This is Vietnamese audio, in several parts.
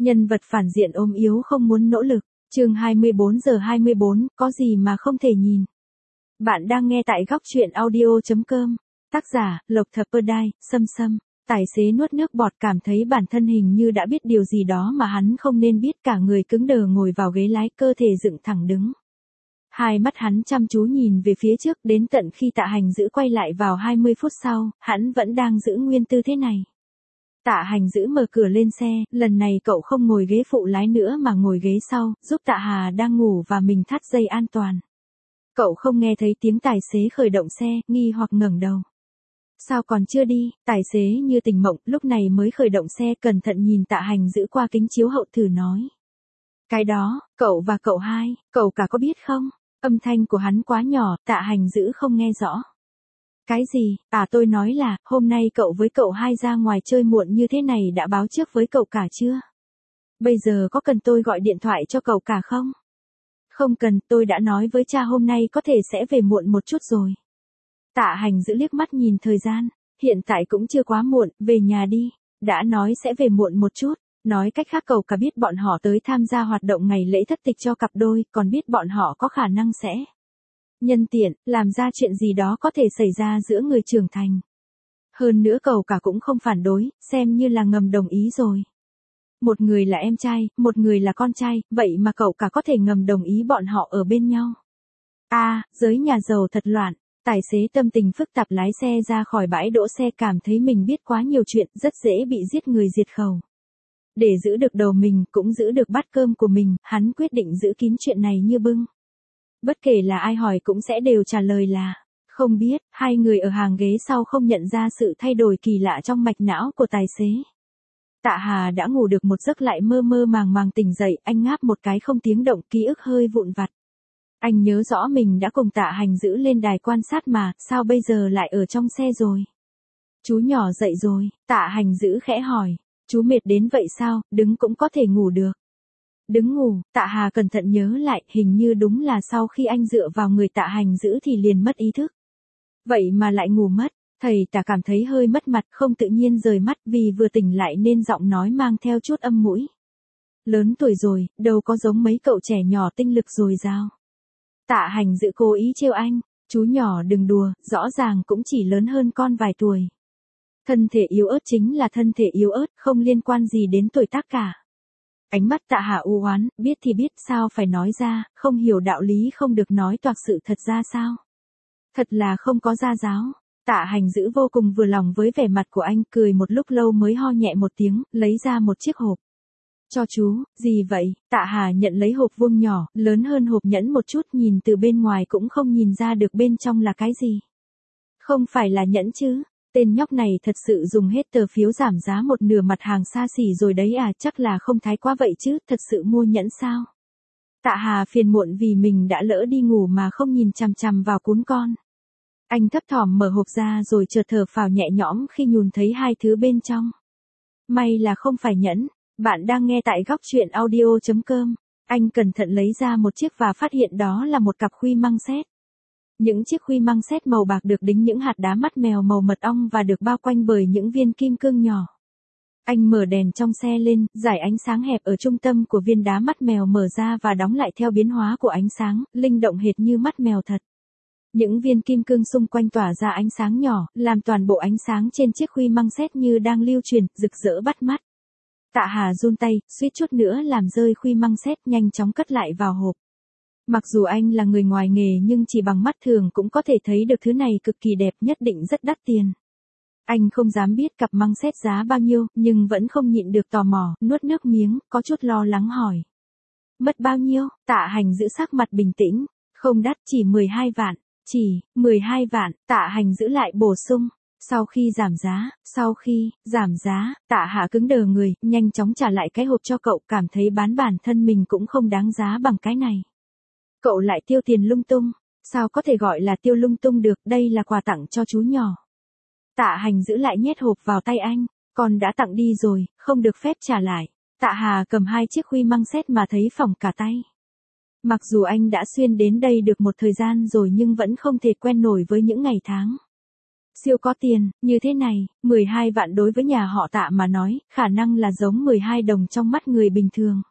Nhân vật phản diện ốm yếu không muốn nỗ lực. Chương 24:24, có gì mà không thể nhìn. Bạn đang nghe tại góc truyện audio.com. Tác giả, Lộc Thập Perdai, Sâm. Tài xế nuốt nước bọt cảm thấy bản thân hình như đã biết điều gì đó mà hắn không nên biết, cả người cứng đờ ngồi vào ghế lái, cơ thể dựng thẳng đứng. Hai mắt hắn chăm chú nhìn về phía trước đến tận khi Tạ Hành Dữ quay lại vào 20 phút sau, hắn vẫn đang giữ nguyên tư thế này. Tạ Hành Dữ mở cửa lên xe, lần này cậu không ngồi ghế phụ lái nữa mà ngồi ghế sau, giúp Tạ Hà đang ngủ và mình thắt dây an toàn. Cậu không nghe thấy tiếng tài xế khởi động xe, nghi hoặc ngẩng đầu. Sao còn chưa đi? Tài xế như tỉnh mộng, lúc này mới khởi động xe, cẩn thận nhìn Tạ Hành Dữ qua kính chiếu hậu thử nói. Cái đó, cậu và cậu hai, cậu cả có biết không? Âm thanh của hắn quá nhỏ, Tạ Hành Dữ không nghe rõ. Cái gì? Tôi nói là, hôm nay cậu với cậu hai ra ngoài chơi muộn như thế này đã báo trước với cậu cả chưa? Bây giờ có cần tôi gọi điện thoại cho cậu cả không? Không cần, tôi đã nói với cha hôm nay có thể sẽ về muộn một chút rồi. Tạ Hành Dữ liếc mắt nhìn thời gian, hiện tại cũng chưa quá muộn, về nhà đi. Đã nói sẽ về muộn một chút. Nói cách khác cậu cả biết bọn họ tới tham gia hoạt động ngày lễ thất tịch cho cặp đôi, còn biết bọn họ có khả năng sẽ nhân tiện, làm ra chuyện gì đó có thể xảy ra giữa người trưởng thành. Hơn nữa cậu cả cũng không phản đối, xem như là ngầm đồng ý rồi. Một người là em trai, một người là con trai, vậy mà cậu cả có thể ngầm đồng ý bọn họ ở bên nhau. Giới nhà giàu thật loạn. Tài xế tâm tình phức tạp lái xe ra khỏi bãi đỗ xe, cảm thấy mình biết quá nhiều chuyện, rất dễ bị giết người diệt khẩu. Để giữ được đầu mình, cũng giữ được bát cơm của mình, hắn quyết định giữ kín chuyện này như bưng. Bất kể là ai hỏi cũng sẽ đều trả lời là không biết. Hai người ở hàng ghế sau không nhận ra sự thay đổi kỳ lạ trong mạch não của tài xế. Tạ Hà đã ngủ được một giấc lại mơ mơ màng màng tỉnh dậy, anh ngáp một cái không tiếng động, ký ức hơi vụn vặt. Anh nhớ rõ mình đã cùng Tạ Hành Dữ lên đài quan sát mà, sao bây giờ lại ở trong xe rồi? Chú nhỏ dậy rồi, Tạ Hành Dữ khẽ hỏi. Chú mệt đến vậy sao, đứng cũng có thể ngủ được. Đứng ngủ, Tạ Hà cẩn thận nhớ lại, hình như đúng là sau khi anh dựa vào người Tạ Hành Dữ thì liền mất ý thức. Vậy mà lại ngủ mất, thầy Tạ cảm thấy hơi mất mặt, không tự nhiên rời mắt vì vừa tỉnh lại nên giọng nói mang theo chút âm mũi. Lớn tuổi rồi, đâu có giống mấy cậu trẻ nhỏ tinh lực dồi dào. Tạ Hành Dữ cố ý trêu anh, chú nhỏ đừng đùa, rõ ràng cũng chỉ lớn hơn con vài tuổi. Thân thể yếu ớt chính là thân thể yếu ớt, không liên quan gì đến tuổi tác cả. Ánh mắt Tạ Hà u oán, biết thì biết sao phải nói ra, không hiểu đạo lý không được nói toạc sự thật ra sao. Thật là không có gia giáo. Tạ Hành Dữ vô cùng vừa lòng với vẻ mặt của anh, cười một lúc lâu mới ho nhẹ một tiếng, lấy ra một chiếc hộp. Cho chú, gì vậy? Tạ Hà nhận lấy hộp vuông nhỏ, lớn hơn hộp nhẫn một chút, nhìn từ bên ngoài cũng không nhìn ra được bên trong là cái gì. Không phải là nhẫn chứ? Tên nhóc này thật sự dùng hết tờ phiếu giảm giá một nửa mặt hàng xa xỉ rồi đấy à, chắc là không thái quá vậy chứ, thật sự mua nhẫn sao? Tạ Hà phiền muộn vì mình đã lỡ đi ngủ mà không nhìn chằm chằm vào cún con. Anh thấp thỏm mở hộp ra rồi chợt thở phào nhẹ nhõm khi nhùn thấy hai thứ bên trong. May là không phải nhẫn. Bạn đang nghe tại góc truyện audio.com. Anh cẩn thận lấy ra một chiếc và phát hiện đó là một cặp khuy măng sét. Những chiếc khuy măng sét màu bạc được đính những hạt đá mắt mèo màu mật ong và được bao quanh bởi những viên kim cương nhỏ. Anh mở đèn trong xe lên, dải ánh sáng hẹp ở trung tâm của viên đá mắt mèo mở ra và đóng lại theo biến hóa của ánh sáng, linh động hệt như mắt mèo thật. Những viên kim cương xung quanh tỏa ra ánh sáng nhỏ, làm toàn bộ ánh sáng trên chiếc khuy măng sét như đang lưu truyền, rực rỡ bắt mắt. Tạ Hà run tay, suýt chút nữa làm rơi khuy măng sét, nhanh chóng cất lại vào hộp. Mặc dù anh là người ngoài nghề nhưng chỉ bằng mắt thường cũng có thể thấy được thứ này cực kỳ đẹp, nhất định rất đắt tiền. Anh không dám biết cặp măng sét giá bao nhiêu, nhưng vẫn không nhịn được tò mò, nuốt nước miếng, có chút lo lắng hỏi. Mất bao nhiêu? Tạ Hành Giữ sắc mặt bình tĩnh. Không đắt, chỉ 12 vạn. Chỉ 12 vạn, Tạ Hành Giữ lại bổ sung. Sau khi giảm giá, Tạ Hạ cứng đờ người, nhanh chóng trả lại cái hộp cho cậu, cảm thấy bán bản thân mình cũng không đáng giá bằng cái này. Cậu lại tiêu tiền lung tung, sao có thể gọi là tiêu lung tung được, đây là quà tặng cho chú nhỏ. Tạ Hành Giữ lại nhét hộp vào tay anh, con đã tặng đi rồi, không được phép trả lại. Tạ Hà cầm hai chiếc khuy măng sét mà thấy phỏng cả tay. Mặc dù anh đã xuyên đến đây được một thời gian rồi nhưng vẫn không thể quen nổi với những ngày tháng. Siêu có tiền, như thế này, 12 vạn đối với nhà họ Tạ mà nói, khả năng là giống 12 đồng trong mắt người bình thường.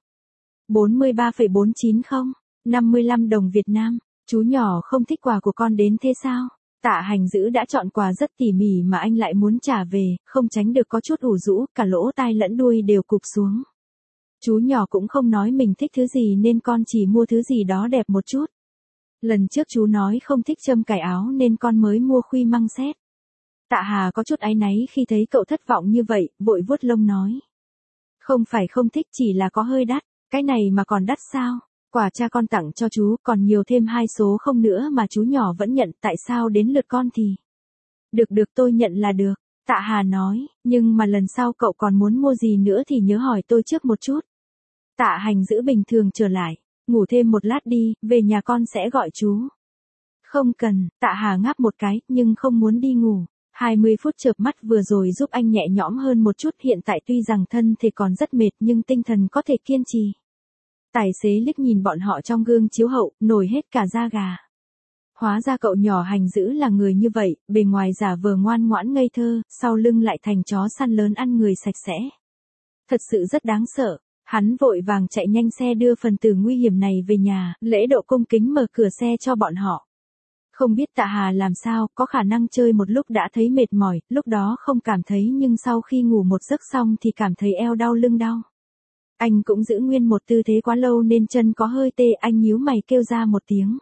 43,490, 55 đồng Việt Nam, chú nhỏ không thích quà của con đến thế sao? Tạ Hành Dữ đã chọn quà rất tỉ mỉ mà anh lại muốn trả về, không tránh được có chút ủ rũ, cả lỗ tai lẫn đuôi đều cụp xuống. Chú nhỏ cũng không nói mình thích thứ gì nên con chỉ mua thứ gì đó đẹp một chút. Lần trước chú nói không thích châm cài áo nên con mới mua khuy măng xét. Tạ Hà có chút áy náy khi thấy cậu thất vọng như vậy, vội vuốt lông nói. Không phải không thích, chỉ là có hơi đắt, cái này mà còn đắt sao? Quà cha con tặng cho chú còn nhiều thêm 2 số không nữa mà chú nhỏ vẫn nhận, tại sao đến lượt con thì? Được tôi nhận là được, Tạ Hà nói, nhưng mà lần sau cậu còn muốn mua gì nữa thì nhớ hỏi tôi trước một chút. Tạ Hành Dữ bình thường trở lại, ngủ thêm một lát đi, về nhà con sẽ gọi chú. Không cần, Tạ Hà ngáp một cái, nhưng không muốn đi ngủ. 20 phút chợp mắt vừa rồi giúp anh nhẹ nhõm hơn một chút, hiện tại tuy rằng thân thể còn rất mệt nhưng tinh thần có thể kiên trì. Tài xế liếc nhìn bọn họ trong gương chiếu hậu, nổi hết cả da gà. Hóa ra cậu nhỏ Hành Dữ là người như vậy, bề ngoài giả vờ ngoan ngoãn ngây thơ, sau lưng lại thành chó săn lớn ăn người sạch sẽ. Thật sự rất đáng sợ. Hắn vội vàng chạy nhanh xe đưa phần tử nguy hiểm này về nhà, lễ độ cung kính mở cửa xe cho bọn họ. Không biết Tạ Hà làm sao, có khả năng chơi một lúc đã thấy mệt mỏi, lúc đó không cảm thấy nhưng sau khi ngủ một giấc xong thì cảm thấy eo đau lưng đau. Anh cũng giữ nguyên một tư thế quá lâu nên chân có hơi tê, anh nhíu mày kêu ra một tiếng.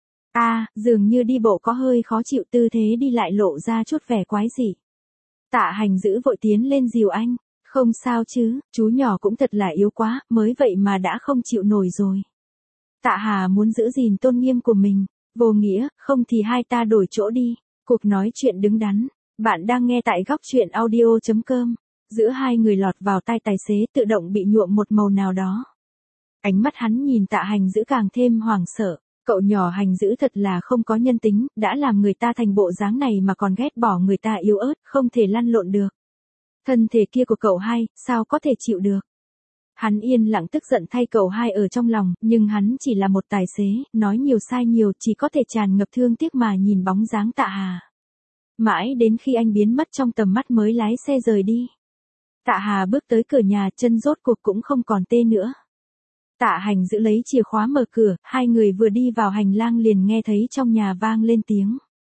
Dường như đi bộ có hơi khó chịu, tư thế đi lại lộ ra chút vẻ quái dị. Tạ Hành Dữ vội tiến lên dìu anh. Không sao chứ, chú nhỏ cũng thật là yếu quá, mới vậy mà đã không chịu nổi rồi. Tạ Hà muốn giữ gìn tôn nghiêm của mình. Vô nghĩa, không thì hai ta đổi chỗ đi. Cuộc nói chuyện đứng đắn. Bạn đang nghe tại góc chuyện audio.com. Giữa hai người lọt vào tai tài xế tự động bị nhuộm một màu nào đó. Ánh mắt hắn nhìn Tạ Hành Dữ càng thêm hoảng sợ. Cậu nhỏ Hành Dữ thật là không có nhân tính, đã làm người ta thành bộ dáng này mà còn ghét bỏ người ta yếu ớt, không thể lăn lộn được. Thân thể kia của cậu hai, sao có thể chịu được? Hắn yên lặng tức giận thay cậu hai ở trong lòng, nhưng hắn chỉ là một tài xế, nói nhiều sai nhiều, chỉ có thể tràn ngập thương tiếc mà nhìn bóng dáng Tạ Hà. Mãi đến khi anh biến mất trong tầm mắt mới lái xe rời đi. Tạ Hà bước tới cửa nhà, chân rốt cuộc cũng không còn tê nữa. Tạ Hành Dữ lấy chìa khóa mở cửa, hai người vừa đi vào hành lang liền nghe thấy trong nhà vang lên tiếng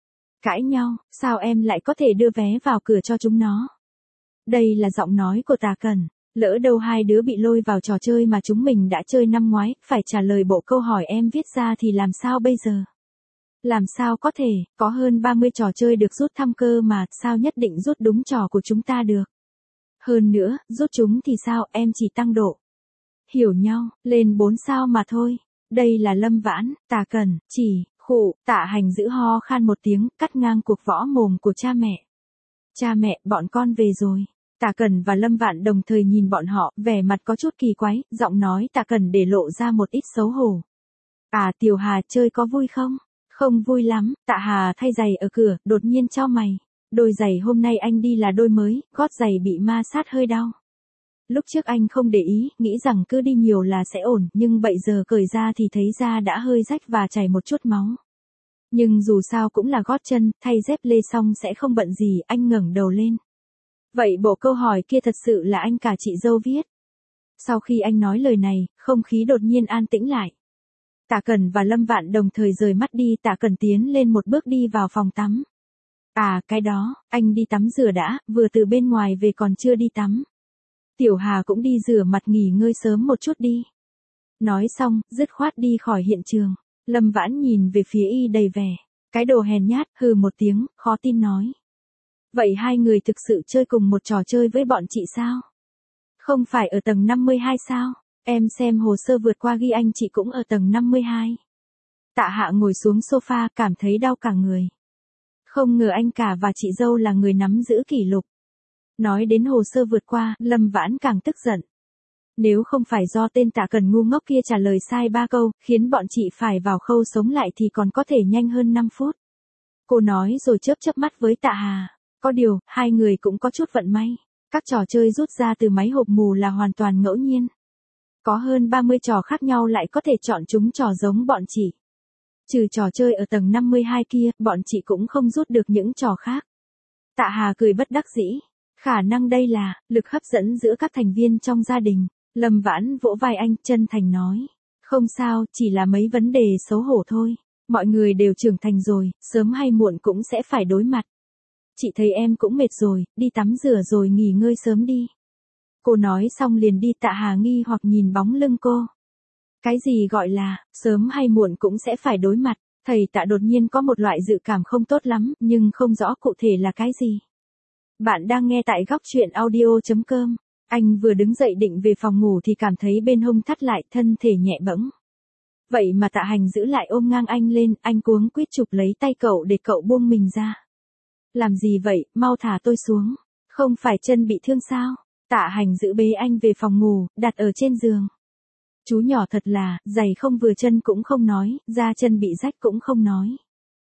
cãi nhau, sao em lại có thể đưa vé vào cửa cho chúng nó? Đây là giọng nói của Tạ Cẩn, lỡ đâu hai đứa bị lôi vào trò chơi mà chúng mình đã chơi năm ngoái, phải trả lời bộ câu hỏi em viết ra thì làm sao bây giờ? Làm sao có thể, có hơn 30 trò chơi được rút thăm cơ mà, sao nhất định rút đúng trò của chúng ta được? Hơn nữa, rút chúng thì sao, em chỉ tăng độ. Hiểu nhau, lên 4 sao mà thôi. Đây là Lâm Vãn, Tạ Cẩn, chỉ, khụ, Tạ Hành Dữ ho khan một tiếng, cắt ngang cuộc võ mồm của cha mẹ. Cha mẹ, bọn con về rồi. Tạ Cẩn và Lâm Vạn đồng thời nhìn bọn họ, vẻ mặt có chút kỳ quái, giọng nói Tạ Cẩn để lộ ra một ít xấu hổ. Tiểu Hà chơi có vui không? Không vui lắm, Tạ Hà thay giày ở cửa, đột nhiên chau mày. Đôi giày hôm nay anh đi là đôi mới, gót giày bị ma sát hơi đau. Lúc trước anh không để ý, nghĩ rằng cứ đi nhiều là sẽ ổn, nhưng bây giờ cởi ra thì thấy da đã hơi rách và chảy một chút máu. Nhưng dù sao cũng là gót chân, thay dép lê xong sẽ không bận gì, anh ngẩng đầu lên. Vậy bộ câu hỏi kia thật sự là anh cả chị dâu viết. Sau khi anh nói lời này, không khí đột nhiên an tĩnh lại. Tạ Cẩn và Lâm Vạn đồng thời rời mắt đi, Tạ Cẩn tiến lên một bước đi vào phòng tắm. Cái đó, anh đi tắm rửa đã, vừa từ bên ngoài về còn chưa đi tắm. Tiểu Hà cũng đi rửa mặt nghỉ ngơi sớm một chút đi. Nói xong, dứt khoát đi khỏi hiện trường. Lâm Vãn nhìn về phía y đầy vẻ. Cái đồ hèn nhát, hừ một tiếng, khó tin nói. Vậy hai người thực sự chơi cùng một trò chơi với bọn chị sao? Không phải ở tầng 52 sao? Em xem hồ sơ vượt qua ghi anh chị cũng ở tầng 52. Tạ Hạ ngồi xuống sofa cảm thấy đau cả người. Không ngờ anh cả và chị dâu là người nắm giữ kỷ lục. Nói đến hồ sơ vượt qua, Lâm Vãn càng tức giận. Nếu không phải do tên Tạ Cẩn ngu ngốc kia trả lời sai 3 câu, khiến bọn chị phải vào khâu sống lại thì còn có thể nhanh hơn 5 phút. Cô nói rồi chớp chớp mắt với Tạ Hà. Có điều, hai người cũng có chút vận may. Các trò chơi rút ra từ máy hộp mù là hoàn toàn ngẫu nhiên. Có hơn 30 trò khác nhau lại có thể chọn chúng trò giống bọn chị. Trừ trò chơi ở tầng 52 kia, bọn chị cũng không rút được những trò khác. Tạ Hà cười bất đắc dĩ. Khả năng đây là lực hấp dẫn giữa các thành viên trong gia đình. Lâm Vãn vỗ vai anh, chân thành nói. Không sao, chỉ là mấy vấn đề xấu hổ thôi. Mọi người đều trưởng thành rồi, sớm hay muộn cũng sẽ phải đối mặt. Chị thấy em cũng mệt rồi, đi tắm rửa rồi nghỉ ngơi sớm đi. Cô nói xong liền đi. Tạ Hà nghi hoặc nhìn bóng lưng cô. Cái gì gọi là, sớm hay muộn cũng sẽ phải đối mặt. Thầy Tạ đột nhiên có một loại dự cảm không tốt lắm, nhưng không rõ cụ thể là cái gì. Bạn đang nghe tại góc truyện audio.com. Anh vừa đứng dậy định về phòng ngủ thì cảm thấy bên hông thắt lại, thân thể nhẹ bẫng. Vậy mà Tạ Hành giữ lại ôm ngang anh lên, anh cuống quýt chụp lấy tay cậu để cậu buông mình ra. Làm gì vậy, mau thả tôi xuống. Không phải chân bị thương sao? Tạ Hành giữ bế anh về phòng ngủ, đặt ở trên giường. Chú nhỏ thật là, giày không vừa chân cũng không nói, da chân bị rách cũng không nói.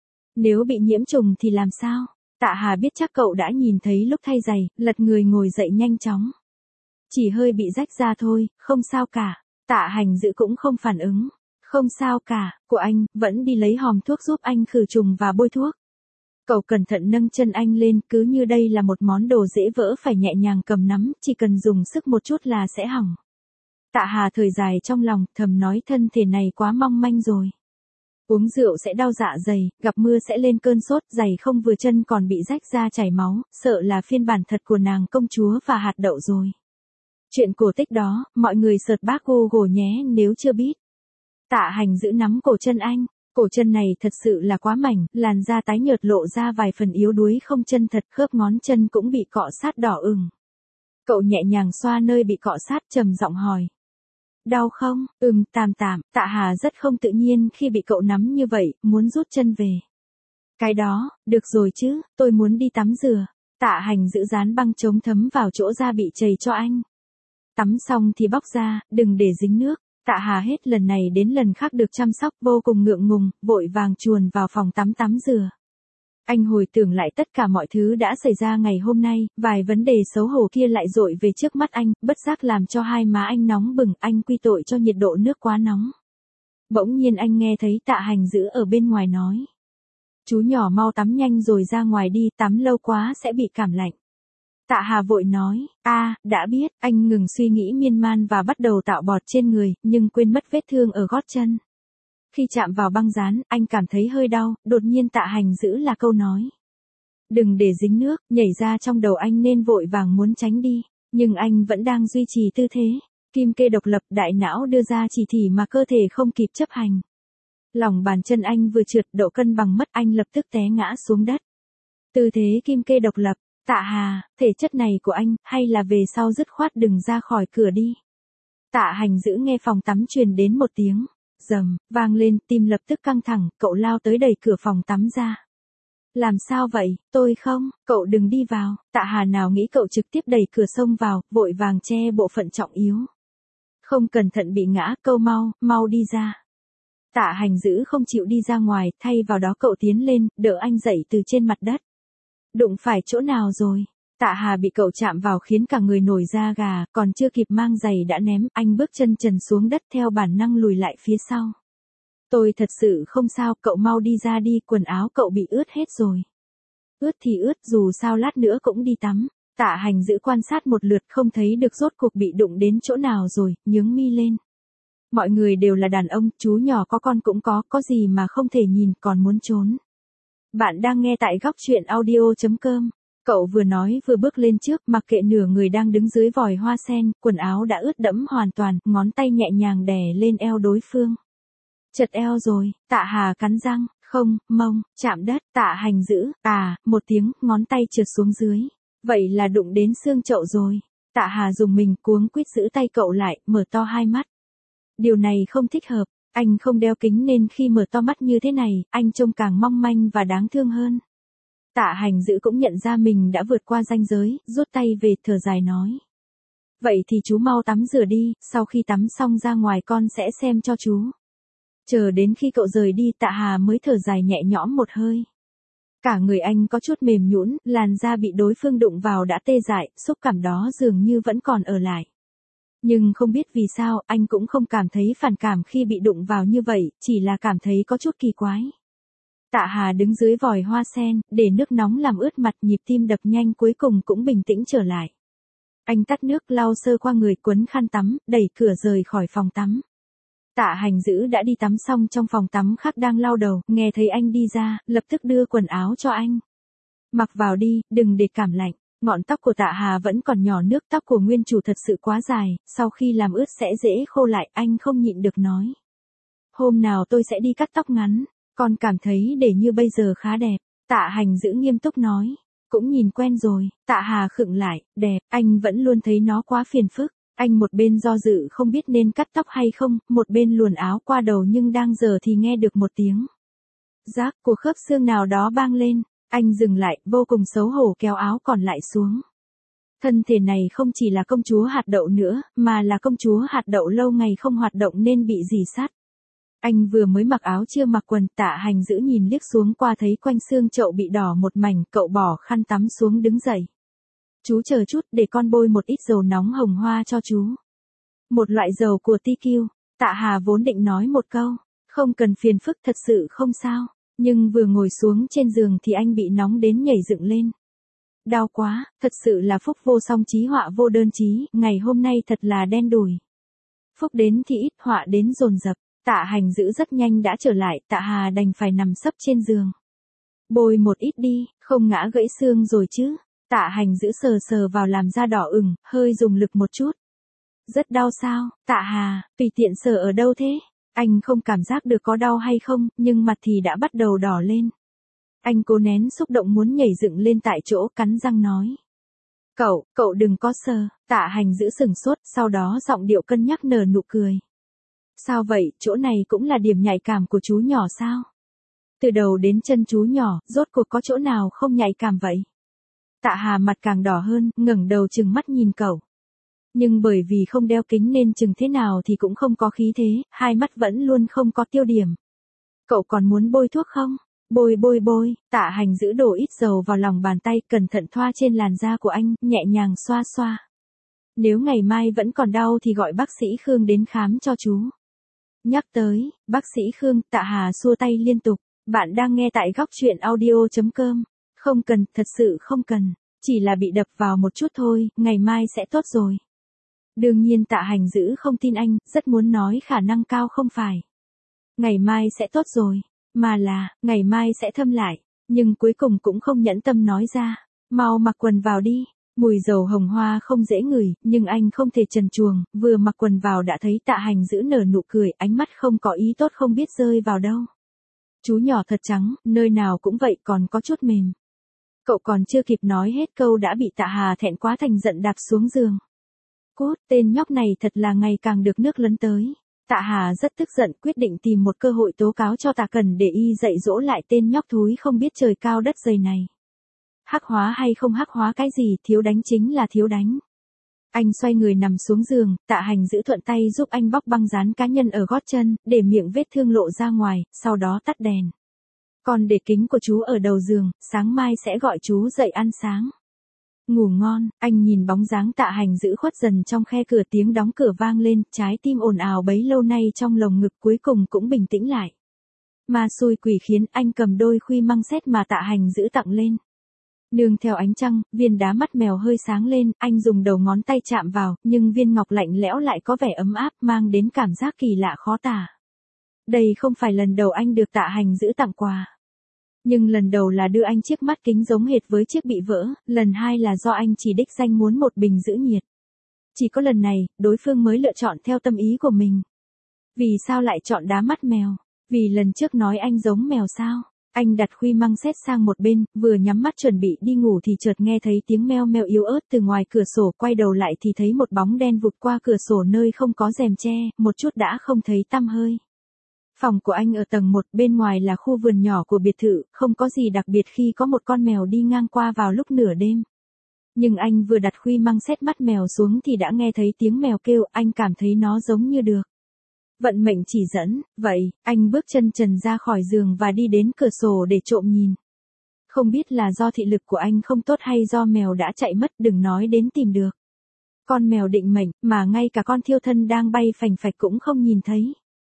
Nếu bị nhiễm trùng thì làm sao? Tạ Hà biết chắc cậu đã nhìn thấy lúc thay giày, lật người ngồi dậy nhanh chóng. Chỉ hơi bị rách ra thôi, không sao cả. Tạ Hành giữ cũng không phản ứng. Không sao cả, của anh, vẫn đi lấy hòm thuốc giúp anh khử trùng và bôi thuốc. Cậu cẩn thận nâng chân anh lên, cứ như đây là một món đồ dễ vỡ phải nhẹ nhàng cầm nắm, chỉ cần dùng sức một chút là sẽ hỏng. Tạ Hà thở dài trong lòng, thầm nói thân thể này quá mong manh rồi. Uống rượu sẽ đau dạ dày, gặp mưa sẽ lên cơn sốt, giày không vừa chân còn bị rách ra chảy máu, sợ là phiên bản thật của nàng công chúa và hạt đậu rồi. Chuyện cổ tích đó, mọi người search bác Google nhé nếu chưa biết. Tạ Hành giữ nắm cổ chân anh. Cổ chân này thật sự là quá mảnh, làn da tái nhợt lộ ra vài phần yếu đuối không chân thật, khớp ngón chân cũng bị cọ sát đỏ ửng. Cậu nhẹ nhàng xoa nơi bị cọ sát, trầm giọng hỏi. Đau không? Tạm tạm. Tạ Hà rất không tự nhiên khi bị cậu nắm như vậy, muốn rút chân về. Cái đó, được rồi chứ, tôi muốn đi tắm rửa. Tạ Hành giữ dán băng chống thấm vào chỗ da bị chảy cho anh. Tắm xong thì bóc ra, đừng để dính nước. Tạ Hà hết lần này đến lần khác được chăm sóc, vô cùng ngượng ngùng, vội vàng chuồn vào phòng tắm tắm rửa. Anh hồi tưởng lại tất cả mọi thứ đã xảy ra ngày hôm nay, vài vấn đề xấu hổ kia lại dội về trước mắt anh, bất giác làm cho hai má anh nóng bừng, anh quy tội cho nhiệt độ nước quá nóng. Bỗng nhiên anh nghe thấy Tạ Hành giữ ở bên ngoài nói. Chú nhỏ mau tắm nhanh rồi ra ngoài đi, tắm lâu quá sẽ bị cảm lạnh. Tạ Hà vội nói, đã biết, anh ngừng suy nghĩ miên man và bắt đầu tạo bọt trên người, nhưng quên mất vết thương ở gót chân. Khi chạm vào băng dán, anh cảm thấy hơi đau, đột nhiên Tạ Hành giữ là câu nói. Đừng để dính nước, nhảy ra trong đầu anh nên vội vàng muốn tránh đi, nhưng anh vẫn đang duy trì tư thế. Kim kê độc lập, đại não đưa ra chỉ thị mà cơ thể không kịp chấp hành. Lòng bàn chân anh vừa trượt, độ cân bằng mất, anh lập tức té ngã xuống đất. Tư thế kim kê độc lập. Tạ Hà, thể chất này của anh, hay là về sau dứt khoát đừng ra khỏi cửa đi. Tạ Hành giữ nghe phòng tắm truyền đến một tiếng rầm vang lên, tim lập tức căng thẳng, cậu lao tới đẩy cửa phòng tắm ra. Làm sao vậy, tôi không, cậu đừng đi vào. Tạ Hà nào nghĩ cậu trực tiếp đẩy cửa xông vào, vội vàng che bộ phận trọng yếu. Không cẩn thận bị ngã, câu mau đi ra. Tạ Hành giữ không chịu đi ra ngoài, thay vào đó cậu tiến lên, đỡ anh dậy từ trên mặt đất. Đụng phải chỗ nào rồi? Tạ Hà bị cậu chạm vào khiến cả người nổi da gà, còn chưa kịp mang giày đã ném, anh bước chân trần xuống đất theo bản năng lùi lại phía sau. Tôi thật sự không sao, cậu mau đi ra đi, quần áo cậu bị ướt hết rồi. Ướt thì ướt, dù sao lát nữa cũng đi tắm. Tạ Hành giữ quan sát một lượt không thấy được rốt cuộc bị đụng đến chỗ nào rồi, nhướng mi lên. Mọi người đều là đàn ông, chú nhỏ có con cũng có gì mà không thể nhìn còn muốn trốn. Bạn đang nghe tại góc truyện audio.com. Cậu vừa nói vừa bước lên trước, mặc kệ nửa người đang đứng dưới vòi hoa sen, quần áo đã ướt đẫm hoàn toàn, ngón tay nhẹ nhàng đè lên eo đối phương. Chật eo rồi, Tạ Hà cắn răng, không, mông, chạm đất, Tạ Hành giữ, một tiếng, ngón tay trượt xuống dưới. Vậy là đụng đến xương chậu rồi. Tạ Hà dùng mình cuống quýt giữ tay cậu lại, mở to hai mắt. Điều này không thích hợp. Anh không đeo kính nên khi mở to mắt như thế này, anh trông càng mong manh và đáng thương hơn. Tạ Hành giữ cũng nhận ra mình đã vượt qua ranh giới, rút tay về, thở dài nói. Vậy thì chú mau tắm rửa đi, sau khi tắm xong ra ngoài con sẽ xem cho chú. Chờ đến khi cậu rời đi, Tạ Hà mới thở dài nhẹ nhõm một hơi. Cả người anh có chút mềm nhũn, làn da bị đối phương đụng vào đã tê dại, xúc cảm đó dường như vẫn còn ở lại. Nhưng không biết vì sao, anh cũng không cảm thấy phản cảm khi bị đụng vào như vậy, chỉ là cảm thấy có chút kỳ quái. Tạ Hà đứng dưới vòi hoa sen, để nước nóng làm ướt mặt, nhịp tim đập nhanh cuối cùng cũng bình tĩnh trở lại. Anh tắt nước, lau sơ qua người, quấn khăn tắm, đẩy cửa rời khỏi phòng tắm. Tạ Hành Dữ đã đi tắm xong, trong phòng tắm khác đang lau đầu, nghe thấy anh đi ra, lập tức đưa quần áo cho anh. Mặc vào đi, đừng để cảm lạnh. Ngọn tóc của Tạ Hà vẫn còn nhỏ nước, tóc của nguyên chủ thật sự quá dài, sau khi làm ướt sẽ dễ khô lại, anh không nhịn được nói. Hôm nào tôi sẽ đi cắt tóc ngắn, con cảm thấy để như bây giờ khá đẹp. Tạ Hành Dữ nghiêm túc nói. Cũng nhìn quen rồi. Tạ Hà khựng lại, đẹp, anh vẫn luôn thấy nó quá phiền phức. Anh một bên do dự không biết nên cắt tóc hay không, một bên luồn áo qua đầu, nhưng đang giờ thì nghe được một tiếng rác của khớp xương nào đó vang lên. Anh dừng lại, vô cùng xấu hổ kéo áo còn lại xuống. Thân thể này không chỉ là công chúa hạt đậu nữa, mà là công chúa hạt đậu lâu ngày không hoạt động nên bị rỉ sắt. Anh vừa mới mặc áo chưa mặc quần. Tạ Hành Dữ nhìn liếc xuống qua thấy quanh xương chậu bị đỏ một mảnh, cậu bỏ khăn tắm xuống đứng dậy. Chú chờ chút, để con bôi một ít dầu nóng hồng hoa cho chú. Một loại dầu của TQ. Tạ Hà vốn định nói một câu, không cần phiền phức, thật sự không sao. Nhưng vừa ngồi xuống trên giường thì anh bị nóng đến nhảy dựng lên. Đau quá, thật sự là phúc vô song chí họa vô đơn chí, ngày hôm nay thật là đen đủi. Phúc đến thì ít, họa đến dồn dập. Tạ Hành Dữ rất nhanh đã trở lại, Tạ Hà đành phải nằm sấp trên giường. Bôi một ít đi, không ngã gãy xương rồi chứ. Tạ Hành Dữ sờ sờ vào làm da đỏ ửng, hơi dùng lực một chút. Rất đau sao? Tạ Hà, tùy tiện sờ ở đâu thế? Anh không cảm giác được có đau hay không, nhưng mặt thì đã bắt đầu đỏ lên. Anh cố nén xúc động muốn nhảy dựng lên tại chỗ, cắn răng nói. Cậu đừng có sờ. Tạ Hành Dữ sừng sốt, sau đó giọng điệu cân nhắc nở nụ cười. Sao vậy, chỗ này cũng là điểm nhạy cảm của chú nhỏ sao? Từ đầu đến chân chú nhỏ, rốt cuộc có chỗ nào không nhạy cảm vậy? Tạ Hà mặt càng đỏ hơn, ngẩng đầu trừng mắt nhìn cậu. Nhưng bởi vì không đeo kính nên chừng thế nào thì cũng không có khí thế, hai mắt vẫn luôn không có tiêu điểm. Cậu còn muốn bôi thuốc không? Bôi. Tạ Hành Dữ đổ ít dầu vào lòng bàn tay, cẩn thận thoa trên làn da của anh, nhẹ nhàng xoa xoa. Nếu ngày mai vẫn còn đau thì gọi bác sĩ Khương đến khám cho chú. Nhắc tới, bác sĩ Khương, Tạ Hà xua tay liên tục. Bạn đang nghe tại góc truyện audio.com. Không cần, thật sự không cần. Chỉ là bị đập vào một chút thôi, ngày mai sẽ tốt rồi. Đương nhiên Tạ Hành Dữ không tin anh, rất muốn nói khả năng cao không phải. Ngày mai sẽ tốt rồi, mà là, ngày mai sẽ thâm lại. Nhưng cuối cùng cũng không nhẫn tâm nói ra. Mau mặc quần vào đi. Mùi dầu hồng hoa không dễ ngửi, nhưng anh không thể trần truồng, vừa mặc quần vào đã thấy Tạ Hành Dữ nở nụ cười, ánh mắt không có ý tốt không biết rơi vào đâu. Chú nhỏ thật trắng, nơi nào cũng vậy, còn có chút mềm. Cậu còn chưa kịp nói hết câu đã bị Tạ Hà thẹn quá thành giận đạp xuống giường. Cút, tên nhóc này thật là ngày càng được nước lấn tới. Tạ Hà rất tức giận, quyết định tìm một cơ hội tố cáo cho Tạ Cần để y dạy dỗ lại tên nhóc thúi không biết trời cao đất dày này. Hắc hóa hay không hắc hóa cái gì, thiếu đánh chính là thiếu đánh. Anh xoay người nằm xuống giường, Tạ Hành Dữ thuận tay giúp anh bóc băng dán cá nhân ở gót chân, để miệng vết thương lộ ra ngoài, sau đó tắt đèn. Còn để kính của chú ở đầu giường, sáng mai sẽ gọi chú dậy ăn sáng. Ngủ ngon, anh nhìn bóng dáng Tạ Hành Dữ khuất dần trong khe cửa, tiếng đóng cửa vang lên, trái tim ồn ào bấy lâu nay trong lồng ngực cuối cùng cũng bình tĩnh lại. Ma xui quỷ khiến, anh cầm đôi khuy măng xét mà Tạ Hành Dữ tặng lên. Nương theo ánh trăng, viên đá mắt mèo hơi sáng lên, anh dùng đầu ngón tay chạm vào, nhưng viên ngọc lạnh lẽo lại có vẻ ấm áp, mang đến cảm giác kỳ lạ khó tả. Đây không phải lần đầu anh được Tạ Hành Dữ tặng quà. Nhưng lần đầu là đưa anh chiếc mắt kính giống hệt với chiếc bị vỡ, lần hai là do anh chỉ đích danh muốn một bình giữ nhiệt. Chỉ có lần này, đối phương mới lựa chọn theo tâm ý của mình. Vì sao lại chọn đá mắt mèo? Vì lần trước nói anh giống mèo sao? Anh đặt khuy măng xét sang một bên, vừa nhắm mắt chuẩn bị đi ngủ thì chợt nghe thấy tiếng meo meo yếu ớt từ ngoài cửa sổ, quay đầu lại thì thấy một bóng đen vụt qua cửa sổ nơi không có rèm che, một chút đã không thấy tăm hơi. Phòng của anh ở tầng 1, bên ngoài là khu vườn nhỏ của biệt thự, không có gì đặc biệt khi có một con mèo đi ngang qua vào lúc nửa đêm. Nhưng anh vừa đặt khuy măng xét mắt mèo xuống thì đã nghe thấy tiếng mèo kêu, anh cảm thấy nó giống như được vận mệnh chỉ dẫn, vậy, anh bước chân trần ra khỏi giường và đi đến cửa sổ để trộm nhìn. Không biết là do thị lực của anh không tốt hay do mèo đã chạy mất, đừng nói đến tìm được. Con mèo định mệnh, mà ngay cả con thiêu thân đang bay phành phạch cũng không nhìn thấy.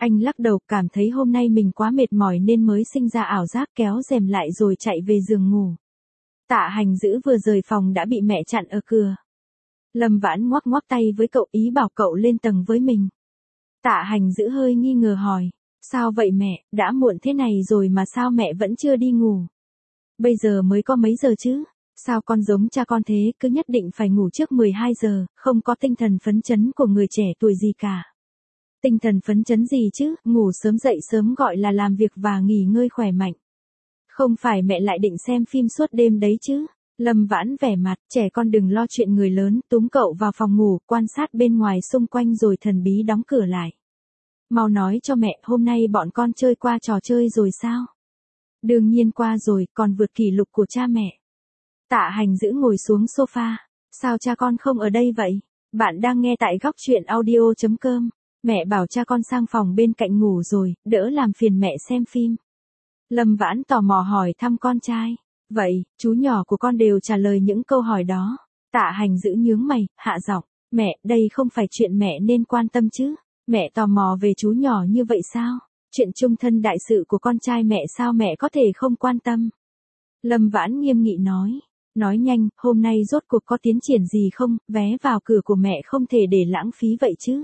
Anh lắc đầu, cảm thấy hôm nay mình quá mệt mỏi nên mới sinh ra ảo giác, kéo rèm lại rồi chạy về giường ngủ. Tạ Hành Dữ vừa rời phòng đã bị mẹ chặn ở cửa. Lâm Vãn ngoắc ngoắc tay với cậu, ý bảo cậu lên tầng với mình. Tạ Hành Dữ hơi nghi ngờ hỏi, sao vậy mẹ, đã muộn thế này rồi mà sao mẹ vẫn chưa đi ngủ? Bây giờ mới có mấy giờ chứ? Sao con giống cha con thế, cứ nhất định phải ngủ trước 12 giờ, không có tinh thần phấn chấn của người trẻ tuổi gì cả. Tinh thần phấn chấn gì chứ, ngủ sớm dậy sớm gọi là làm việc và nghỉ ngơi khỏe mạnh. Không phải mẹ lại định xem phim suốt đêm đấy chứ? Lâm Vãn vẻ mặt, trẻ con đừng lo chuyện người lớn, túm cậu vào phòng ngủ, quan sát bên ngoài xung quanh rồi thần bí đóng cửa lại. Mau nói cho mẹ, hôm nay bọn con chơi qua trò chơi rồi sao? Đương nhiên qua rồi, còn vượt kỷ lục của cha mẹ. Tạ Hành Dữ ngồi xuống sofa. Sao cha con không ở đây vậy? Bạn đang nghe tại góc truyện audio.com. Mẹ bảo cha con sang phòng bên cạnh ngủ rồi, đỡ làm phiền mẹ xem phim. Lâm Vãn tò mò hỏi thăm con trai. Vậy, chú nhỏ của con đều trả lời những câu hỏi đó. Tạ Hành Dữ nhướng mày, hạ giọng. Mẹ, đây không phải chuyện mẹ nên quan tâm chứ. Mẹ tò mò về chú nhỏ như vậy sao? Chuyện chung thân đại sự của con trai mẹ sao mẹ có thể không quan tâm? Lâm Vãn nghiêm nghị nói. Nói nhanh, hôm nay rốt cuộc có tiến triển gì không, vé vào cửa của mẹ không thể để lãng phí vậy chứ.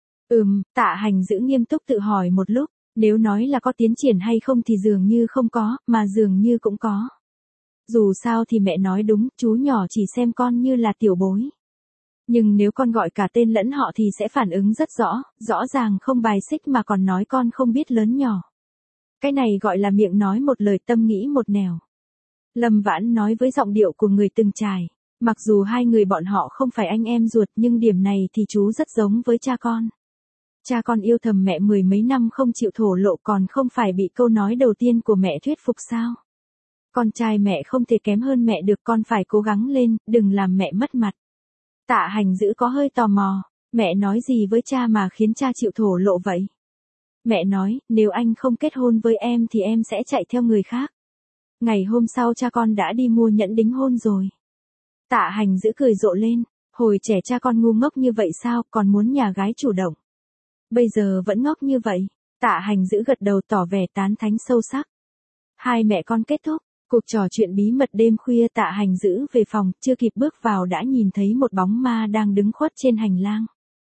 Tạ Hành Dữ nghiêm túc tự hỏi một lúc, nếu nói là có tiến triển hay không thì dường như không có, mà dường như cũng có. Dù sao thì mẹ nói đúng, chú nhỏ chỉ xem con như là tiểu bối. Nhưng nếu con gọi cả tên lẫn họ thì sẽ phản ứng rất rõ ràng không bài xích mà còn nói con không biết lớn nhỏ. Cái này gọi là miệng nói một lời tâm nghĩ một nẻo. Lâm Vãn nói với giọng điệu của người từng trải. Mặc dù hai người bọn họ không phải anh em ruột nhưng điểm này thì chú rất giống với cha con. Cha con yêu thầm mẹ mười mấy năm không chịu thổ lộ còn không phải bị câu nói đầu tiên của mẹ thuyết phục sao? Con trai mẹ không thể kém hơn mẹ được, con phải cố gắng lên, đừng làm mẹ mất mặt. Tạ Hành Dữ có hơi tò mò, mẹ nói gì với cha mà khiến cha chịu thổ lộ vậy? Mẹ nói, nếu anh không kết hôn với em thì em sẽ chạy theo người khác. Ngày hôm sau cha con đã đi mua nhẫn đính hôn rồi. Tạ Hành Dữ cười rộ lên, hồi trẻ cha con ngu ngốc như vậy sao, còn muốn nhà gái chủ động. Bây giờ vẫn ngốc như vậy. Tạ Hành Dữ gật đầu tỏ vẻ tán thán sâu sắc. Hai mẹ con kết thúc cuộc trò chuyện bí mật đêm khuya. Tạ Hành Dữ về phòng, chưa kịp bước vào đã nhìn thấy một bóng ma đang đứng khuất trên hành lang.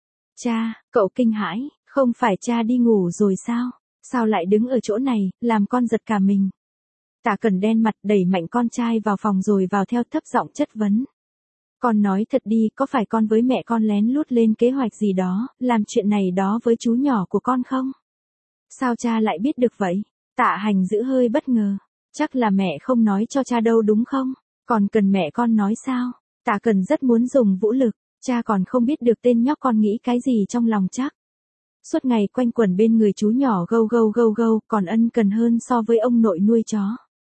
Cha, cậu kinh hãi, không phải cha đi ngủ rồi sao? Sao lại đứng ở chỗ này, làm con giật cả mình. Tạ Cần đen mặt đẩy mạnh con trai vào phòng rồi vào theo thấp giọng chất vấn. Con nói thật đi, có phải con với mẹ con lén lút lên kế hoạch gì đó, làm chuyện này đó với chú nhỏ của con không? Sao cha lại biết được vậy? Tạ Hành Dữ hơi bất ngờ. Chắc là mẹ không nói cho cha đâu đúng không? Còn cần mẹ con nói sao? Tạ Cần rất muốn dùng vũ lực, cha còn không biết được tên nhóc con nghĩ cái gì trong lòng chắc. Suốt ngày quanh quẩn bên người chú nhỏ gâu, còn ân cần hơn so với ông nội nuôi chó.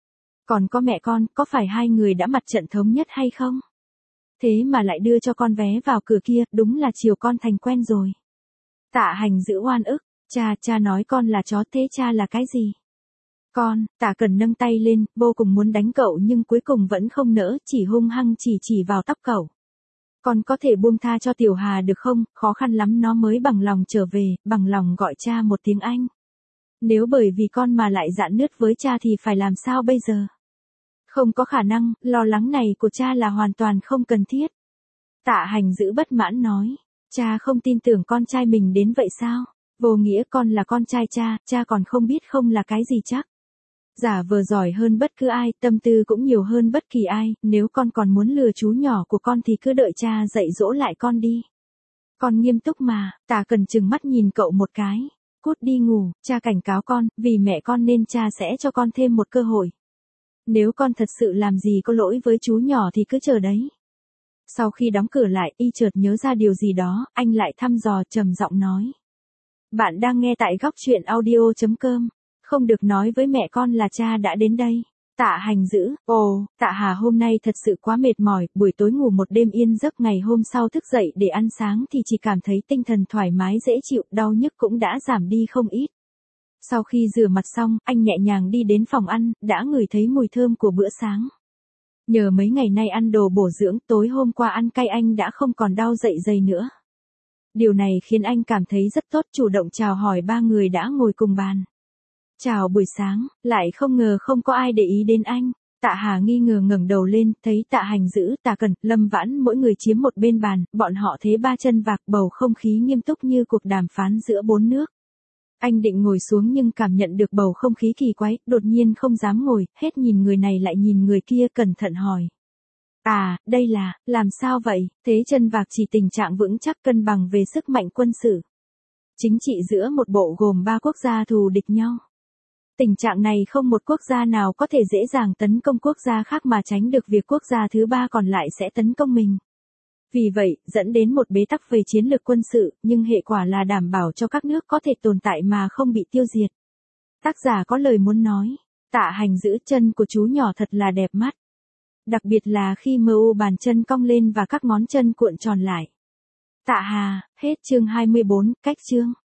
Còn có mẹ con, có phải hai người đã mặt trận thống nhất hay không? Thế mà lại đưa cho con vé vào cửa kia, đúng là chiều con thành quen rồi. Tạ Hành Dữ oan ức, cha nói con là chó, thế cha là cái gì? Con, Tạ Cần nâng tay lên, vô cùng muốn đánh cậu nhưng cuối cùng vẫn không nỡ, chỉ hung hăng chỉ vào tóc cậu. Con có thể buông tha cho Tiểu Hà được không, khó khăn lắm nó mới bằng lòng trở về, bằng lòng gọi cha một tiếng anh. Nếu bởi vì con mà lại dạn nứt với cha thì phải làm sao bây giờ? Không có khả năng, lo lắng này của cha là hoàn toàn không cần thiết. Tạ Hành Dữ bất mãn nói, cha không tin tưởng con trai mình đến vậy sao? Vô nghĩa con là con trai cha còn không biết không là cái gì chắc. Giả vờ giỏi hơn bất cứ ai, tâm tư cũng nhiều hơn bất kỳ ai, nếu con còn muốn lừa chú nhỏ của con thì cứ đợi cha dạy dỗ lại con đi. Con nghiêm túc mà. Tạ Cần chừng mắt nhìn cậu một cái. Cút đi ngủ, cha cảnh cáo con, vì mẹ con nên cha sẽ cho con thêm một cơ hội. Nếu con thật sự làm gì có lỗi với chú nhỏ thì cứ chờ đấy. Sau khi đóng cửa lại, y chợt nhớ ra điều gì đó, anh lại thăm dò trầm giọng nói. Bạn đang nghe tại góc truyện audio.com. Không được nói với mẹ con là cha đã đến đây. Tạ Hành Dữ, Tạ Hà hôm nay thật sự quá mệt mỏi, buổi tối ngủ một đêm yên giấc, ngày hôm sau thức dậy để ăn sáng thì chỉ cảm thấy tinh thần thoải mái dễ chịu, đau nhức cũng đã giảm đi không ít. Sau khi rửa mặt xong, anh nhẹ nhàng đi đến phòng ăn, đã ngửi thấy mùi thơm của bữa sáng. Nhờ mấy ngày nay ăn đồ bổ dưỡng, tối hôm qua ăn cay anh đã không còn đau dạ dày nữa. Điều này khiến anh cảm thấy rất tốt, chủ động chào hỏi ba người đã ngồi cùng bàn. Chào buổi sáng, lại không ngờ không có ai để ý đến anh. Tạ Hà nghi ngờ ngẩng đầu lên, thấy Tạ Hành Dữ, Tạ Cẩn, Lâm Vãn mỗi người chiếm một bên bàn, bọn họ thế ba chân vạc, bầu không khí nghiêm túc như cuộc đàm phán giữa bốn nước. Anh định ngồi xuống nhưng cảm nhận được bầu không khí kỳ quái, đột nhiên không dám ngồi, hết nhìn người này lại nhìn người kia, cẩn thận hỏi. À, đây là, làm sao vậy? Thế chân vạc chỉ tình trạng vững chắc, cân bằng về sức mạnh quân sự. Chính trị giữa một bộ gồm ba quốc gia thù địch nhau. Tình trạng này không một quốc gia nào có thể dễ dàng tấn công quốc gia khác mà tránh được việc quốc gia thứ ba còn lại sẽ tấn công mình. Vì vậy, dẫn đến một bế tắc về chiến lược quân sự, nhưng hệ quả là đảm bảo cho các nước có thể tồn tại mà không bị tiêu diệt. Tác giả có lời muốn nói. Tạ Hành Dữ, chân của chú nhỏ thật là đẹp mắt. Đặc biệt là khi bàn chân cong lên và các ngón chân cuộn tròn lại. Tạ Hà, hết chương 24, cách chương.